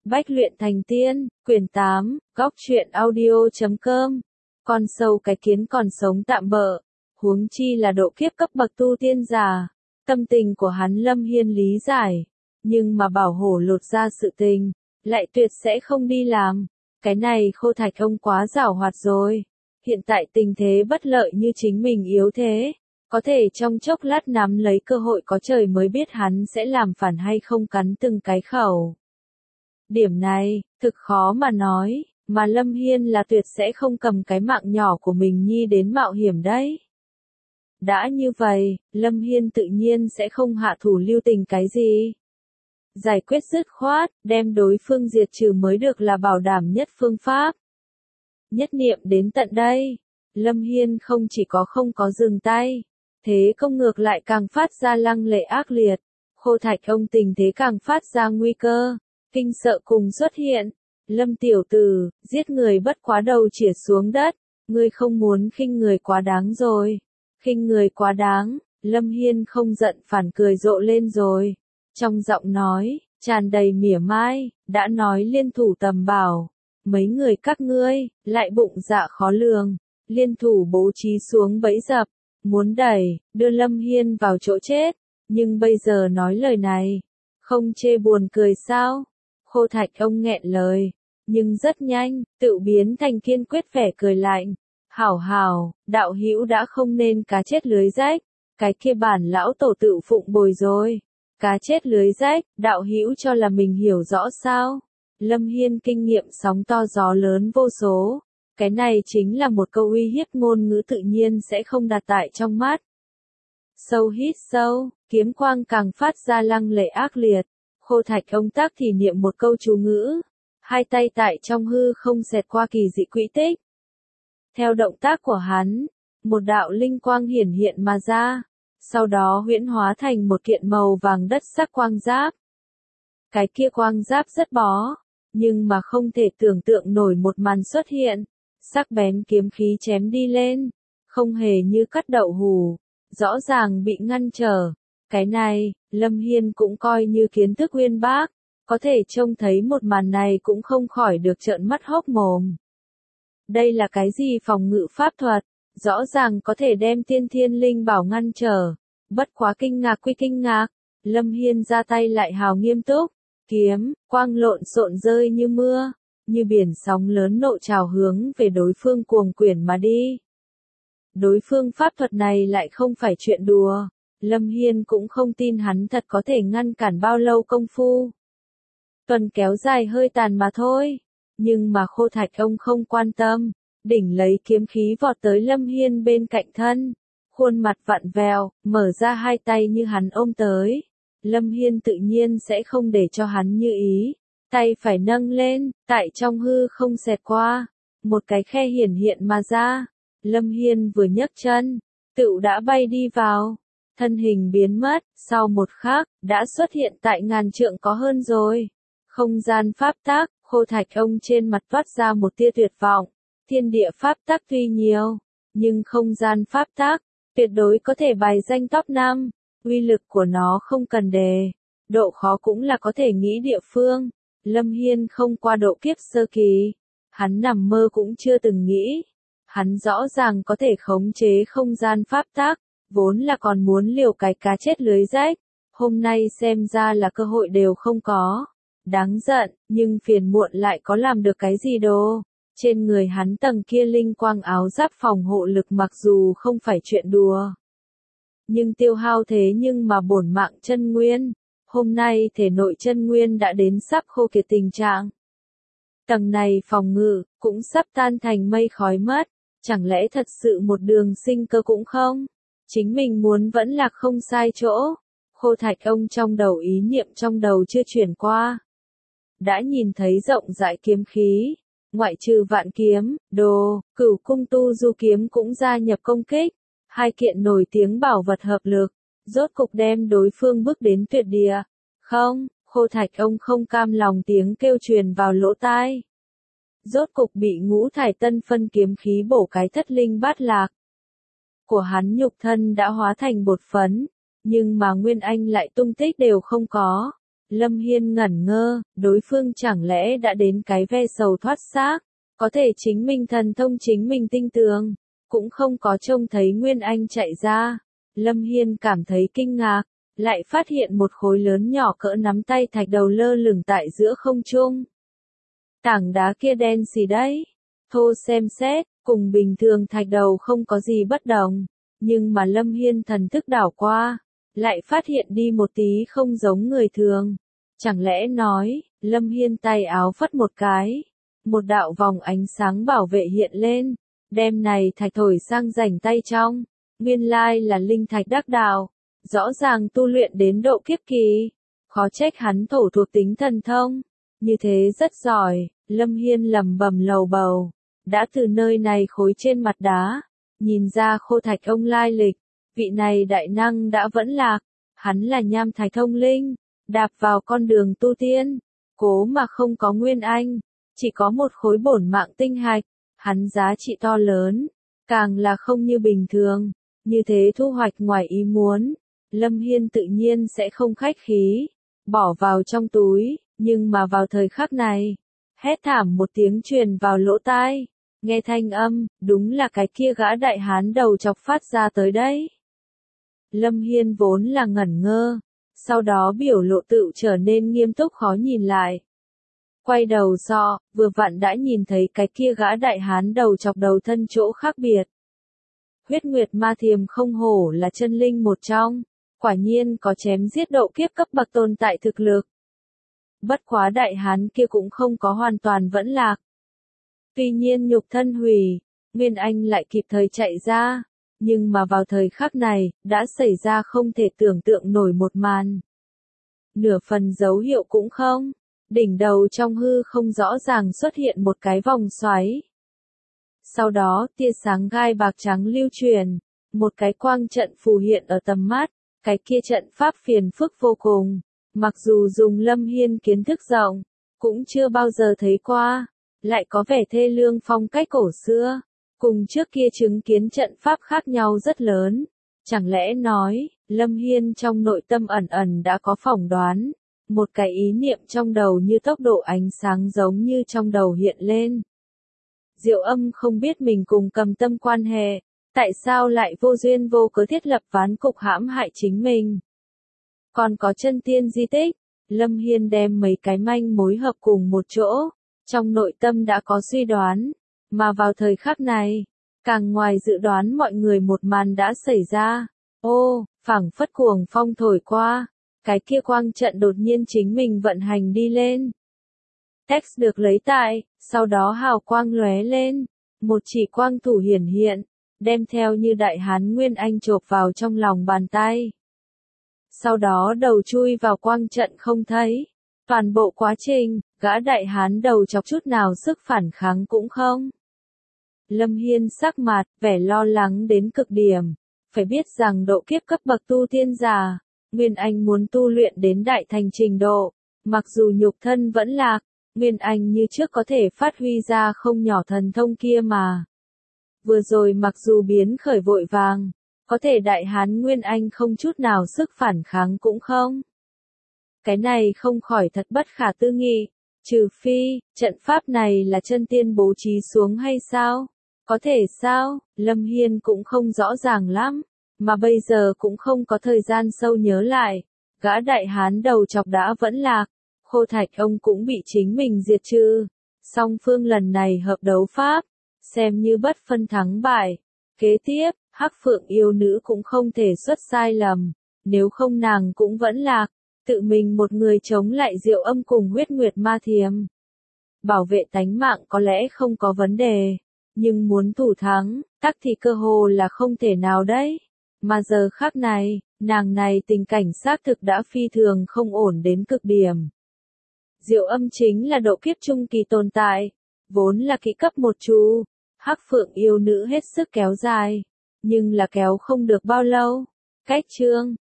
Bách luyện thành tiên, quyển 8, góc truyện audio.com. Con sâu cái kiến còn sống tạm bợ, huống chi là độ kiếp cấp bậc tu tiên giả. Tâm tình của hắn Lâm Hiên lý giải, nhưng mà bảo hổ lột ra sự tình, lại tuyệt sẽ không đi làm. Cái này Khô Thạch ông quá giảo hoạt rồi. Hiện tại tình thế bất lợi như chính mình yếu thế, có thể trong chốc lát nắm lấy cơ hội có trời mới biết hắn sẽ làm phản hay không cắn từng cái khẩu. Điểm này, thực khó mà nói, mà Lâm Hiên là tuyệt sẽ không cầm cái mạng nhỏ của mình nhi đến mạo hiểm đấy. Đã như vậy, Lâm Hiên tự nhiên sẽ không hạ thủ lưu tình cái gì. Giải quyết dứt khoát, đem đối phương diệt trừ mới được là bảo đảm nhất phương pháp. Nhất niệm đến tận đây, Lâm Hiên không chỉ không có dừng tay, thế công ngược lại càng phát ra lăng lệ ác liệt. Khô Thạch ông tình thế càng phát ra nguy cơ, kinh sợ cùng xuất hiện. Lâm tiểu tử, giết người bất quá đầu chĩa xuống đất, ngươi không muốn khinh người quá đáng rồi. Khinh người quá đáng, Lâm Hiên không giận phản cười rộ lên rồi. Trong giọng nói, tràn đầy mỉa mai, đã nói liên thủ tầm bảo. Mấy người các ngươi, lại bụng dạ khó lường, liên thủ bố trí xuống bẫy dập, muốn đưa Lâm Hiên vào chỗ chết, nhưng bây giờ nói lời này, không chê buồn cười sao? Khô Thạch ông nghẹn lời, nhưng rất nhanh, tự biến thành kiên quyết vẻ cười lạnh. Hảo, đạo hữu đã không nên cá chết lưới rách, cái kia bản lão tổ tự phụng bồi rồi. Cá chết lưới rách, đạo hữu cho là mình hiểu rõ sao? Lâm Hiên kinh nghiệm sóng to gió lớn vô số, cái này chính là một câu uy hiếp ngôn ngữ tự nhiên sẽ không đặt tại trong mắt. Sâu hít sâu, kiếm quang càng phát ra lăng lệ ác liệt, Khô Thạch ông tác thì niệm một câu chú ngữ, hai tay tại trong hư không xẹt qua kỳ dị quỹ tích. Theo động tác của hắn, một đạo linh quang hiển hiện mà ra, sau đó huyễn hóa thành một kiện màu vàng đất sắc quang giáp. Cái kia quang giáp rất bó, nhưng mà không thể tưởng tượng nổi một màn xuất hiện, sắc bén kiếm khí chém đi lên, không hề như cắt đậu hủ, rõ ràng bị ngăn trở. Cái này, Lâm Hiên cũng coi như kiến thức uyên bác, có thể trông thấy một màn này cũng không khỏi được trợn mắt hốc mồm. Đây là cái gì phòng ngự pháp thuật, rõ ràng có thể đem tiên thiên linh bảo ngăn trở, bất quá kinh ngạc quy kinh ngạc, Lâm Hiên ra tay lại hào nghiêm túc, kiếm, quang lộn xộn rơi như mưa, như biển sóng lớn nộ trào hướng về đối phương cuồng quyển mà đi. Đối phương pháp thuật này lại không phải chuyện đùa, Lâm Hiên cũng không tin hắn thật có thể ngăn cản bao lâu công phu. Tuần kéo dài hơi tàn mà thôi, nhưng mà Khô Thạch ông không quan tâm, đỉnh lấy kiếm khí vọt tới Lâm Hiên bên cạnh thân, khuôn mặt vặn vẹo, mở ra hai tay như hắn ôm tới. Lâm Hiên tự nhiên sẽ không để cho hắn như ý, tay phải nâng lên, tại trong hư không xẹt qua, một cái khe hiển hiện mà ra. Lâm Hiên vừa nhấc chân, tựu đã bay đi vào, thân hình biến mất, sau một khắc, đã xuất hiện tại ngàn trượng có hơn rồi. Không gian pháp tắc, Khô Thạch ông trên mặt toát ra một tia tuyệt vọng, thiên địa pháp tắc tuy nhiều, nhưng không gian pháp tắc, tuyệt đối có thể bài danh top 5, uy lực của nó không cần đề, độ khó cũng là có thể nghĩ địa phương. Lâm Hiên không qua độ kiếp sơ kỳ, hắn nằm mơ cũng chưa từng nghĩ, hắn rõ ràng có thể khống chế không gian pháp tắc, vốn là còn muốn liều cái cá chết lưới rách, hôm nay xem ra là cơ hội đều không có. Đáng giận, nhưng phiền muộn lại có làm được cái gì đâu. Trên người hắn tầng kia linh quang áo giáp phòng hộ lực mặc dù không phải chuyện đùa, nhưng tiêu hao thế nhưng mà bổn mạng chân nguyên. Hôm nay thể nội chân nguyên đã đến sắp khô kiệt tình trạng. Tầng này phòng ngự, cũng sắp tan thành mây khói mất. Chẳng lẽ thật sự một đường sinh cơ cũng không? Chính mình muốn vẫn là không sai chỗ. Khô Thạch ông trong đầu ý niệm trong đầu chưa chuyển qua. Đã nhìn thấy rộng rãi kiếm khí, ngoại trừ vạn kiếm, Cửu cung tu du kiếm cũng gia nhập công kích. Hai kiện nổi tiếng bảo vật hợp lực, rốt cục đem đối phương bước đến tuyệt địa. Không, Khô Thạch ông không cam lòng tiếng kêu truyền vào lỗ tai. Rốt cục bị ngũ thải tân phân kiếm khí bổ cái thất linh bát lạc. Của hắn nhục thân đã hóa thành bột phấn, nhưng mà Nguyên Anh lại tung tích đều không có. Lâm Hiên ngẩn ngơ, đối phương chẳng lẽ đã đến cái ve sầu thoát xác, có thể chính mình thần thông chính mình tinh tường, cũng không có trông thấy Nguyên Anh chạy ra. Lâm Hiên cảm thấy kinh ngạc, lại phát hiện một khối lớn nhỏ cỡ nắm tay thạch đầu lơ lửng tại giữa không trung. Tảng đá kia đen xì đấy, thô xem xét, cùng bình thường thạch đầu không có gì bất đồng, nhưng mà Lâm Hiên thần thức đảo qua, lại phát hiện đi một tí không giống người thường. Chẳng lẽ nói, Lâm Hiên tay áo phất một cái, một đạo vòng ánh sáng bảo vệ hiện lên, đem này thạch thổi sang rảnh tay trong, nguyên lai là linh thạch đắc đạo, rõ ràng tu luyện đến độ kiếp kỳ, khó trách hắn thổ thuộc tính thần thông, như thế rất giỏi. Lâm Hiên lẩm bẩm lầu bầu, đã từ nơi này khối trên mặt đá, nhìn ra khô thạch ông lai lịch, vị này đại năng đã vẫn lạc, hắn là nham thạch thông linh, đạp vào con đường tu tiên, cố mà không có Nguyên Anh, chỉ có một khối bổn mạng tinh hạch, hắn giá trị to lớn, càng là không như bình thường, như thế thu hoạch ngoài ý muốn, Lâm Hiên tự nhiên sẽ không khách khí, bỏ vào trong túi, nhưng mà vào thời khắc này, hét thảm một tiếng truyền vào lỗ tai, nghe thanh âm, đúng là cái kia gã đại hán đầu chọc phát ra tới đấy. Lâm Hiên vốn là ngẩn ngơ, sau đó biểu lộ tự trở nên nghiêm túc khó nhìn lại. Quay đầu vừa vặn đã nhìn thấy cái kia gã đại hán đầu chọc đầu thân chỗ khác biệt. Huyết Nguyệt Ma Thiềm không hổ là chân linh một trong, quả nhiên có chém giết độ kiếp cấp bậc tồn tại thực lực. Bất quá đại hán kia cũng không có hoàn toàn vẫn lạc. Tuy nhiên nhục thân hủy, Nguyên Anh lại kịp thời chạy ra, nhưng mà vào thời khắc này, đã xảy ra không thể tưởng tượng nổi một màn. Nửa phần dấu hiệu cũng không, đỉnh đầu trong hư không rõ ràng xuất hiện một cái vòng xoáy. Sau đó, tia sáng gai bạc trắng lưu truyền, một cái quang trận phù hiện ở tầm mắt, cái kia trận pháp phiền phức vô cùng. Mặc dù dùng Lâm Hiên kiến thức rộng, cũng chưa bao giờ thấy qua, lại có vẻ thê lương phong cách cổ xưa, cùng trước kia chứng kiến trận pháp khác nhau rất lớn. Chẳng lẽ nói, Lâm Hiên trong nội tâm ẩn ẩn đã có phỏng đoán, một cái ý niệm trong đầu như tốc độ ánh sáng giống như trong đầu hiện lên. Diệu Âm không biết mình cùng Cầm Tâm quan hệ, tại sao lại vô duyên vô cớ thiết lập ván cục hãm hại chính mình. Còn có chân tiên di tích, Lâm Hiên đem mấy cái manh mối hợp cùng một chỗ, trong nội tâm đã có suy đoán, mà vào thời khắc này, càng ngoài dự đoán mọi người một màn đã xảy ra. Ô, phảng phất cuồng phong thổi qua, cái kia quang trận đột nhiên chính mình vận hành đi lên. Text được lấy tại, sau đó hào quang lóe lên, một chỉ quang thủ hiển hiện, đem theo như đại hán Nguyên Anh chộp vào trong lòng bàn tay. Sau đó đầu chui vào quang trận không thấy. Toàn bộ quá trình, gã đại hán đầu chọc chút nào sức phản kháng cũng không. Lâm Hiên sắc mặt, vẻ lo lắng đến cực điểm. Phải biết rằng độ kiếp cấp bậc tu tiên giả, Nguyên Anh muốn tu luyện đến đại thành trình độ, mặc dù nhục thân vẫn lạc, Nguyên Anh như trước có thể phát huy ra không nhỏ thần thông kia mà. Vừa rồi mặc dù biến khởi vội vàng, có thể đại hán Nguyên Anh không chút nào sức phản kháng cũng không. Cái này không khỏi thật bất khả tư nghị, trừ phi, trận pháp này là chân tiên bố trí xuống hay sao? Có thể sao? Lâm Hiên cũng không rõ ràng lắm, mà bây giờ cũng không có thời gian sâu nhớ lại. Gã đại hán đầu chọc đã vẫn lạc, khô thạch ông cũng bị chính mình diệt trừ. Song phương lần này hợp đấu pháp, xem như bất phân thắng bại. Kế tiếp, Hắc Phượng yêu nữ cũng không thể xuất sai lầm, nếu không nàng cũng vẫn lạc, tự mình một người chống lại Diệu Âm cùng Huyết Nguyệt Ma Thiềm. Bảo vệ tánh mạng có lẽ không có vấn đề, nhưng muốn thủ thắng, tắc thì cơ hồ là không thể nào đấy. Mà giờ khắc này, nàng này tình cảnh xác thực đã phi thường không ổn đến cực điểm. Diệu Âm chính là độ kiếp trung kỳ tồn tại, vốn là kỹ cấp một chu, Hắc Phượng yêu nữ hết sức kéo dài, nhưng là kéo không được bao lâu. Cách chương